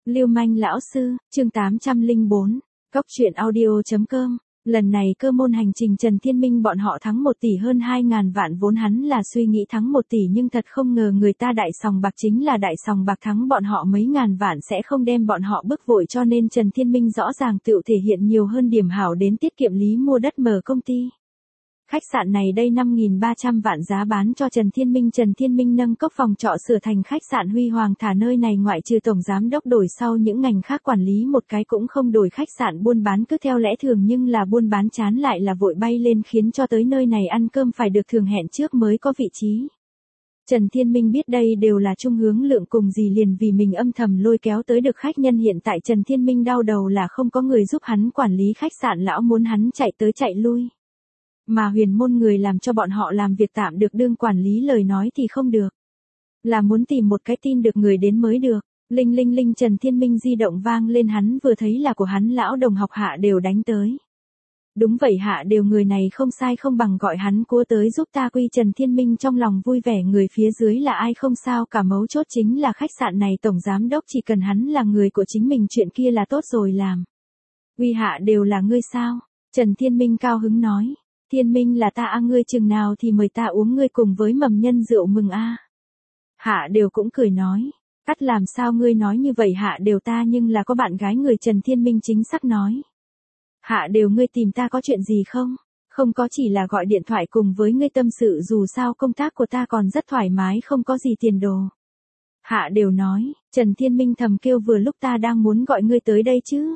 Lưu manh lão sư, chương 804, Cóc truyện audio.com. Lần này cơ môn hành trình Trần Thiên Minh bọn họ thắng 1 tỷ hơn 2.000 vạn, vốn hắn là suy nghĩ thắng 1 tỷ nhưng thật không ngờ người ta đại sòng bạc chính là đại sòng bạc thắng bọn họ mấy ngàn vạn sẽ không đem bọn họ bức vội, cho nên Trần Thiên Minh rõ ràng tự thể hiện nhiều hơn điểm hảo đến tiết kiệm lý mua đất mở công ty. Khách sạn này đây 5.300 vạn giá bán cho Trần Thiên Minh nâng cấp phòng trọ sửa thành khách sạn Huy Hoàng, thả nơi này ngoại trừ tổng giám đốc đổi sau những ngành khác quản lý một cái cũng không đổi, khách sạn buôn bán cứ theo lẽ thường nhưng là buôn bán chán lại là vội bay lên, khiến cho tới nơi này ăn cơm phải được thường hẹn trước mới có vị trí. Trần Thiên Minh biết đây đều là trung hướng lượng cùng gì liền vì mình âm thầm lôi kéo tới được khách nhân. Hiện tại Trần Thiên Minh đau đầu là không có người giúp hắn quản lý khách sạn, lão muốn hắn chạy tới chạy lui. Mà huyền môn người làm cho bọn họ làm việc tạm được đương quản lý lời nói thì không được. Là muốn tìm một cái tin được người đến mới được. Linh linh linh, Trần Thiên Minh di động vang lên, hắn vừa thấy là của hắn lão đồng học Hạ Đều đánh tới. Đúng vậy, Hạ Đều người này không sai không bằng gọi hắn cua tới giúp ta quy. Trần Thiên Minh trong lòng vui vẻ, người phía dưới là ai không sao cả, mấu chốt chính là khách sạn này tổng giám đốc chỉ cần hắn là người của chính mình chuyện kia là tốt rồi làm. Quy Hạ Đều là ngươi sao? Trần Thiên Minh cao hứng nói. Thiên Minh là ta a, ngươi chừng nào thì mời ta uống ngươi cùng với mầm nhân rượu mừng a. Hạ Đều cũng cười nói, cắt làm sao ngươi nói như vậy Hạ Đều, ta nhưng là có bạn gái người. Trần Thiên Minh chính xác nói. Hạ Đều, ngươi tìm ta có chuyện gì không? Không có, chỉ là gọi điện thoại cùng với ngươi tâm sự, dù sao công tác của ta còn rất thoải mái, không có gì tiền đồ. Hạ Đều nói. Trần Thiên Minh thầm kêu, vừa lúc ta đang muốn gọi ngươi tới đây chứ.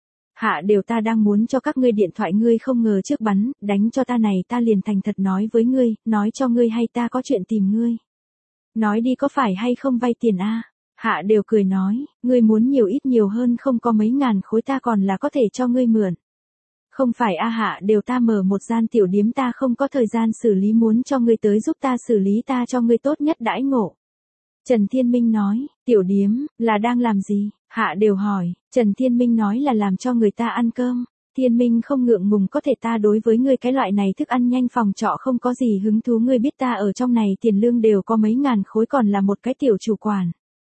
Hạ Đều, ta đang muốn cho các ngươi điện thoại, ngươi không ngờ trước bắn, đánh cho ta này, ta liền thành thật nói với ngươi, nói cho ngươi hay ta có chuyện tìm ngươi. Nói đi, có phải hay không vay tiền a? Hạ Đều cười nói, ngươi muốn nhiều ít nhiều hơn không có mấy ngàn khối ta còn là có thể cho ngươi mượn. Không phải a Hạ Đều, ta mở một gian tiểu điếm, ta không có thời gian xử lý, muốn cho ngươi tới giúp ta xử lý, ta cho ngươi tốt nhất đãi ngộ. Trần Thiên Minh nói, tiểu điếm, là đang làm gì? Hạ Đều hỏi. Trần Thiên Minh nói là làm cho người ta ăn cơm. Thiên Minh không ngượng ngùng, có thể ta đối với ngươi cái loại này thức ăn nhanh phòng trọ không có gì hứng thú, ngươi biết ta ở trong này tiền lương đều có mấy ngàn khối, còn là một cái tiểu chủ quản.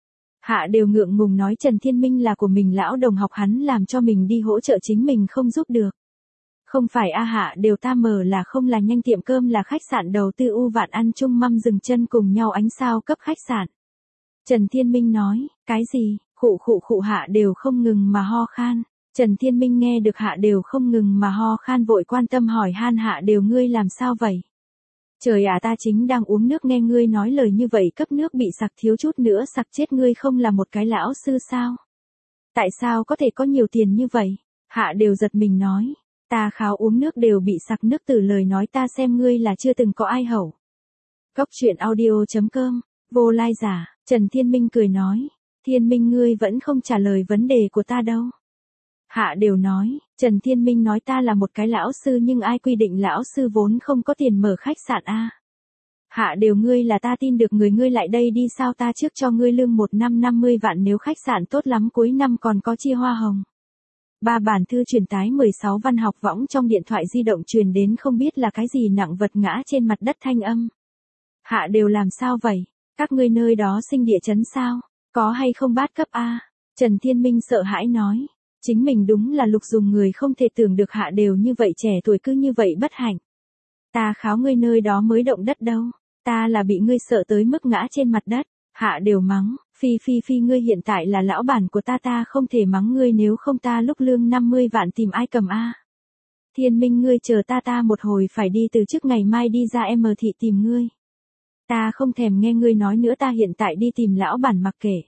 Hạ Đều ngượng ngùng nói Trần Thiên Minh là của mình lão đồng học, hắn làm cho mình đi hỗ trợ chính mình không giúp được. Không phải a Hạ Đều, ta mở là không là nhanh tiệm cơm, là khách sạn đầu tư U Vạn ăn chung mâm dừng chân cùng nhau ánh sao cấp khách sạn. Trần Thiên Minh nói, cái gì? Khụ Hạ Đều không ngừng mà ho khan. Trần Thiên Minh nghe được Hạ Đều không ngừng mà ho khan vội quan tâm hỏi han, Hạ Đều ngươi làm sao vậy? Trời ạ, ta chính đang uống nước nghe ngươi nói lời như vậy, cấp nước bị sặc thiếu chút nữa sặc chết, ngươi không là một cái lão sư sao? Tại sao có thể có nhiều tiền như vậy? Hạ Đều giật mình nói, ta kháo uống nước đều bị sặc nước, từ lời nói ta xem ngươi là chưa từng có ai hậu. Cóc truyện audio.com, vô lai giả. Trần Thiên Minh cười nói, Thiên Minh ngươi vẫn không trả lời vấn đề của ta đâu. Hạ Đều nói, Trần Thiên Minh nói ta là một cái lão sư nhưng ai quy định lão sư vốn không có tiền mở khách sạn a? Hạ Đều, ngươi là ta tin được người, ngươi lại đây đi, sao ta trước cho ngươi lương 1 năm 50 vạn, nếu khách sạn tốt lắm cuối năm còn có chia hoa hồng. 3 bản thư truyền tái 16 văn học võng trong điện thoại di động truyền đến không biết là cái gì nặng vật ngã trên mặt đất thanh âm. Hạ Đều, làm sao vậy? Các ngươi nơi đó sinh địa chấn sao? Có hay không bát cấp a? Trần Thiên Minh sợ hãi nói, chính mình đúng là lục dùng người, không thể tưởng được Hạ Đều như vậy trẻ tuổi cứ như vậy bất hạnh. Ta kháo ngươi nơi đó mới động đất đâu, ta là bị ngươi sợ tới mức ngã trên mặt đất. Hạ Đều mắng, phi ngươi hiện tại là lão bản của ta không thể mắng ngươi, nếu không ta lúc lương 50 vạn tìm ai cầm a? Thiên Minh ngươi chờ ta một hồi phải đi từ trước, ngày mai đi ra em thị tìm ngươi. Ta không thèm nghe ngươi nói nữa, ta hiện tại đi tìm lão bản mặc kệ.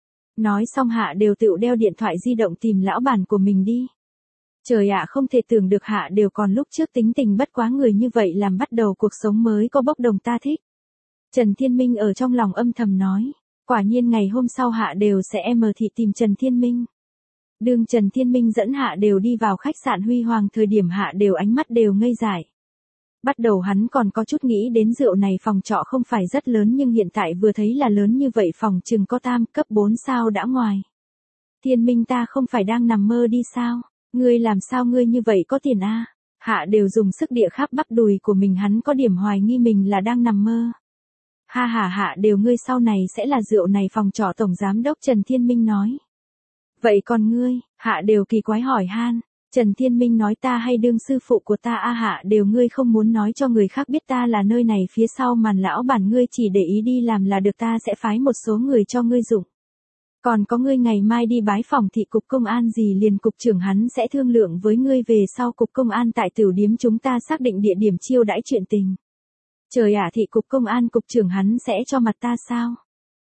Nói xong Hạ Đều tự đeo điện thoại di động tìm lão bản của mình đi. Trời ạ, không thể tưởng được Hạ Đều còn lúc trước tính tình bất quá, người như vậy làm bắt đầu cuộc sống mới có bốc đồng, ta thích. Trần Thiên Minh ở trong lòng âm thầm nói. Quả nhiên ngày hôm sau Hạ Đều sẽ thị tìm Trần Thiên Minh. Đường Trần Thiên Minh dẫn Hạ Đều đi vào khách sạn Huy Hoàng, thời điểm Hạ Đều ánh mắt đều ngây dại. Bắt đầu hắn còn có chút nghĩ đến rượu này phòng trọ không phải rất lớn, nhưng hiện tại vừa thấy là lớn như vậy, phòng chừng có tam cấp 4 sao đã ngoài. Thiên Minh, ta không phải đang nằm mơ đi sao? Ngươi làm sao ngươi như vậy có tiền a? Hạ Đều dùng sức địa khắp bắp đùi của mình, hắn có điểm hoài nghi mình là đang nằm mơ. Hạ Đều, ngươi sau này sẽ là rượu này phòng trọ tổng giám đốc. Trần Thiên Minh nói. Vậy còn ngươi, Hạ đều kỳ quái hỏi han. Trần Thiên Minh nói ta hay đương sư phụ của ta a Hạ đều ngươi không muốn nói cho người khác biết ta là nơi này phía sau màn lão bản ngươi chỉ để ý đi làm là được ta sẽ phái một số người cho ngươi dụng. Còn có ngươi ngày mai đi bái phòng thị cục công an gì liền cục trưởng hắn sẽ thương lượng với ngươi về sau cục công an tại tiểu điếm chúng ta xác định địa điểm chiêu đãi chuyện tình. Trời ạ thị cục công an cục trưởng hắn sẽ cho mặt ta sao?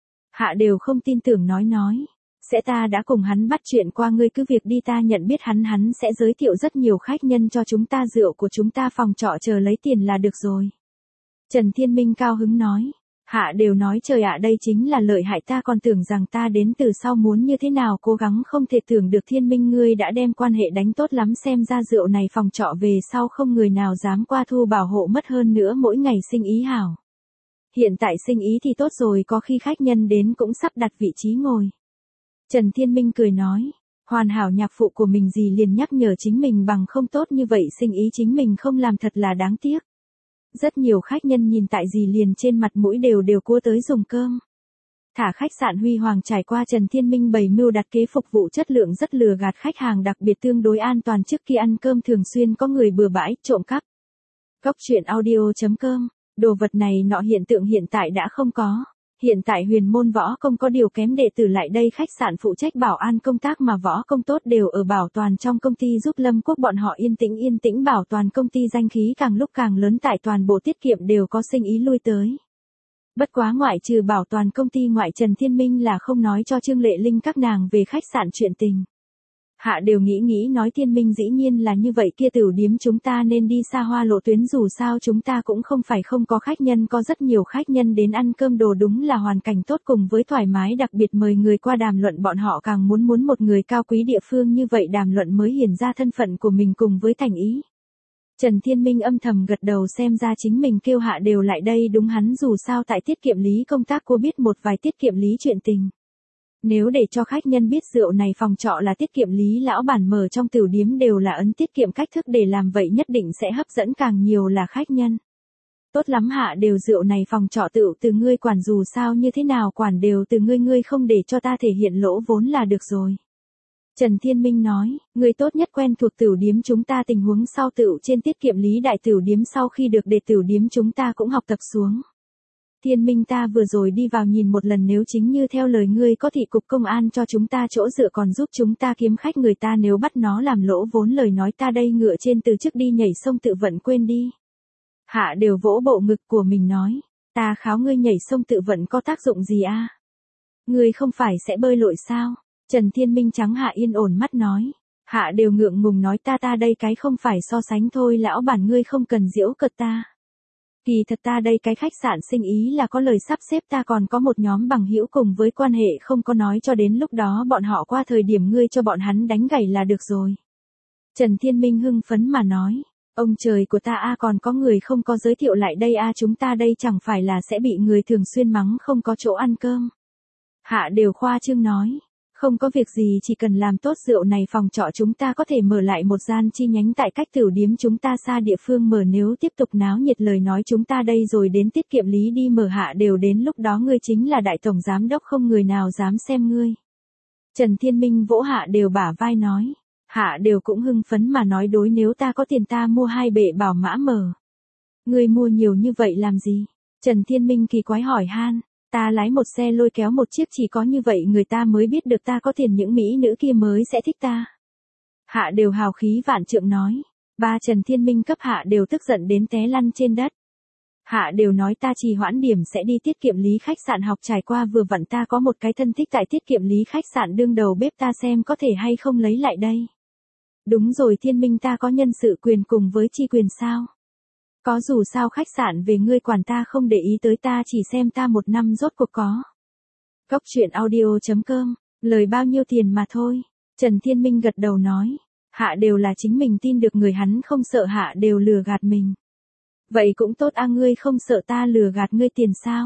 Hạ đều không tin tưởng nói. Sẽ ta đã cùng hắn bắt chuyện qua ngươi cứ việc đi ta nhận biết hắn sẽ giới thiệu rất nhiều khách nhân cho chúng ta rượu của chúng ta phòng trọ chờ lấy tiền là được rồi. Trần Thiên Minh cao hứng nói. Hạ đều nói trời ạ đây chính là lợi hại ta còn tưởng rằng ta đến từ sau muốn như thế nào cố gắng không thể tưởng được Thiên Minh ngươi đã đem quan hệ đánh tốt lắm xem ra rượu này phòng trọ về sau không người nào dám qua thu bảo hộ mất hơn nữa mỗi ngày sinh ý hảo. Hiện tại sinh ý thì tốt rồi có khi khách nhân đến cũng sắp đặt vị trí ngồi. Trần Thiên Minh cười nói, hoàn hảo nhạc phụ của mình gì liền nhắc nhở chính mình bằng không tốt như vậy sinh ý chính mình không làm thật là đáng tiếc. Rất nhiều khách nhân nhìn tại dì liền trên mặt mũi đều cua tới dùng cơm. Thả khách sạn Huy Hoàng trải qua Trần Thiên Minh bày mưu đặt kế phục vụ chất lượng rất lừa gạt khách hàng đặc biệt tương đối an toàn trước khi ăn cơm thường xuyên có người bừa bãi, trộm cắp. Góc truyện audio.com, đồ vật này nọ hiện tượng hiện tại đã không có. Hiện tại huyền môn võ công có điều kém đệ tử lại đây khách sạn phụ trách bảo an công tác mà võ công tốt đều ở bảo toàn trong công ty giúp Lâm Quốc bọn họ yên tĩnh bảo toàn công ty danh khí càng lúc càng lớn tại toàn bộ tiết kiệm đều có sinh ý lui tới. Bất quá ngoại trừ bảo toàn công ty ngoại Trần Thiên Minh là không nói cho Trương Lệ Linh các nàng về khách sạn chuyện tình. Hạ đều nghĩ nói Thiên Minh dĩ nhiên là như vậy kia tiểu điếm chúng ta nên đi xa hoa lộ tuyến dù sao chúng ta cũng không phải không có khách nhân có rất nhiều khách nhân đến ăn cơm đồ đúng là hoàn cảnh tốt cùng với thoải mái đặc biệt mời người qua đàm luận bọn họ càng muốn một người cao quý địa phương như vậy đàm luận mới hiển ra thân phận của mình cùng với thành ý. Trần Thiên Minh âm thầm gật đầu xem ra chính mình kêu Hạ đều lại đây đúng hắn dù sao tại tiết kiệm lý công tác cô biết một vài tiết kiệm lý chuyện tình. Nếu để cho khách nhân biết rượu này phòng trọ là tiết kiệm lý lão bản mở trong tiểu điếm đều là ấn tiết kiệm cách thức để làm vậy nhất định sẽ hấp dẫn càng nhiều là khách nhân. Tốt lắm Hạ đều rượu này phòng trọ tự từ ngươi quản dù sao như thế nào quản đều từ ngươi không để cho ta thể hiện lỗ vốn là được rồi. Trần Thiên Minh nói, ngươi tốt nhất quen thuộc tiểu điếm chúng ta tình huống sau tựu trên tiết kiệm lý đại tiểu điếm sau khi được để tiểu điếm chúng ta cũng học tập xuống. Thiên Minh ta vừa rồi đi vào nhìn một lần nếu chính như theo lời ngươi có thị cục công an cho chúng ta chỗ dựa còn giúp chúng ta kiếm khách người ta nếu bắt nó làm lỗ vốn lời nói ta đây ngựa trên từ trước đi nhảy sông tự vận quên đi. Hạ đều vỗ bộ ngực của mình nói, ta kháo ngươi nhảy sông tự vận có tác dụng gì a? Ngươi không phải sẽ bơi lội sao? Trần Thiên Minh trắng Hạ yên ổn mắt nói. Hạ đều ngượng ngùng nói ta đây cái không phải so sánh thôi lão bản ngươi không cần giễu cợt ta. Kỳ thật ta đây cái khách sạn sinh ý là có lời sắp xếp ta còn có một nhóm bằng hữu cùng với quan hệ không có nói cho đến lúc đó bọn họ qua thời điểm ngươi cho bọn hắn đánh gảy là được rồi. Trần Thiên Minh hưng phấn mà nói, ông trời của ta a còn có người không có giới thiệu lại đây a chúng ta đây chẳng phải là sẽ bị người thường xuyên mắng không có chỗ ăn cơm. Hạ đều khoa trương nói. Không có việc gì chỉ cần làm tốt rượu này phòng trọ chúng ta có thể mở lại một gian chi nhánh tại cách tiểu điếm chúng ta xa địa phương mở nếu tiếp tục náo nhiệt lời nói chúng ta đây rồi đến tiết kiệm lý đi mở Hạ đều đến lúc đó ngươi chính là đại tổng giám đốc không người nào dám xem ngươi. Trần Thiên Minh vỗ Hạ đều bả vai nói. Hạ đều cũng hưng phấn mà nói đối nếu ta có tiền ta mua 2 bệ bảo mã mở. Ngươi mua nhiều như vậy làm gì? Trần Thiên Minh kỳ quái hỏi han. Ta lái một xe lôi kéo một chiếc chỉ có như vậy người ta mới biết được ta có tiền những mỹ nữ kia mới sẽ thích ta. Hạ đều hào khí vạn trượng nói. Ba Trần Thiên Minh cấp Hạ đều tức giận đến té lăn trên đất. Hạ đều nói ta trì hoãn điểm sẽ đi tiết kiệm lý khách sạn học trải qua vừa vặn ta có một cái thân thích tại tiết kiệm lý khách sạn đương đầu bếp ta xem có thể hay không lấy lại đây. Đúng rồi Thiên Minh ta có nhân sự quyền cùng với chi quyền sao? Có dù sao khách sạn về ngươi quản ta không để ý tới ta chỉ xem ta một năm rốt cuộc có. Góc truyện audio.com, lời bao nhiêu tiền mà thôi. Trần Thiên Minh gật đầu nói. Hạ đều là chính mình tin được người hắn không sợ Hạ đều lừa gạt mình. Vậy cũng tốt a ngươi không sợ ta lừa gạt ngươi tiền sao?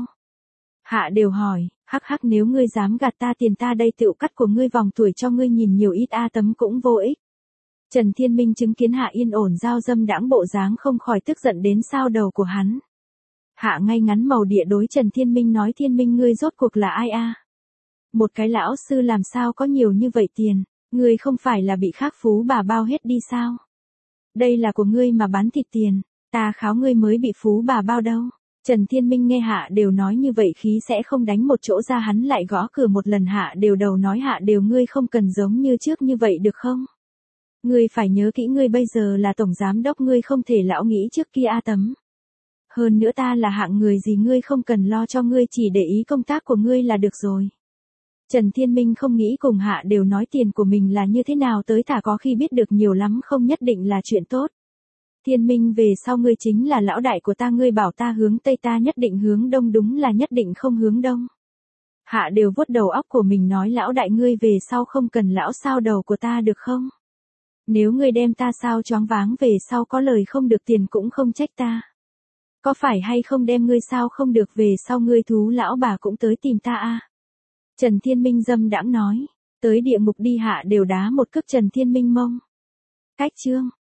Hạ đều hỏi, hắc nếu ngươi dám gạt ta tiền ta đây tựu cắt của ngươi vòng tuổi cho ngươi nhìn nhiều ít a tấm cũng vô ích. Trần Thiên Minh chứng kiến Hạ yên ổn giao dâm đãng bộ dáng không khỏi tức giận đến sao đầu của hắn. Hạ ngay ngắn màu địa đối Trần Thiên Minh nói Thiên Minh ngươi rốt cuộc là ai a? Một cái lão sư làm sao có nhiều như vậy tiền, ngươi không phải là bị khác phú bà bao hết đi sao? Đây là của ngươi mà bán thịt tiền, ta kháo ngươi mới bị phú bà bao đâu. Trần Thiên Minh nghe Hạ Đều nói như vậy khí sẽ không đánh một chỗ ra, hắn lại gõ cửa một lần. Hạ Đều đầu nói Hạ Đều, ngươi không cần giống như trước như vậy được không? Ngươi phải nhớ kỹ, ngươi bây giờ là tổng giám đốc, ngươi không thể lão nghĩ trước kia a Tấm. Hơn nữa ta là hạng người gì ngươi không cần lo cho, ngươi chỉ để ý công tác của ngươi là được rồi. Trần Thiên Minh không nghĩ cùng Hạ Đều nói tiền của mình là như thế nào tới, thả có khi biết được nhiều lắm không nhất định là chuyện tốt. Thiên Minh, về sau ngươi chính là lão đại của ta, ngươi bảo ta hướng Tây ta nhất định hướng Đông, đúng là nhất định không hướng Đông. Hạ Đều vuốt đầu óc của mình nói, lão đại ngươi về sau không cần lão sao đầu của ta được không? Nếu ngươi đem ta sao choáng váng về sau có lời không được tiền cũng không trách ta. Có phải hay không đem ngươi sao không được về sau ngươi thú lão bà cũng tới tìm ta a? Trần Thiên Minh dâm đãng nói, tới địa ngục đi. Hạ Đều đá một cước Trần Thiên Minh mông. Cách chương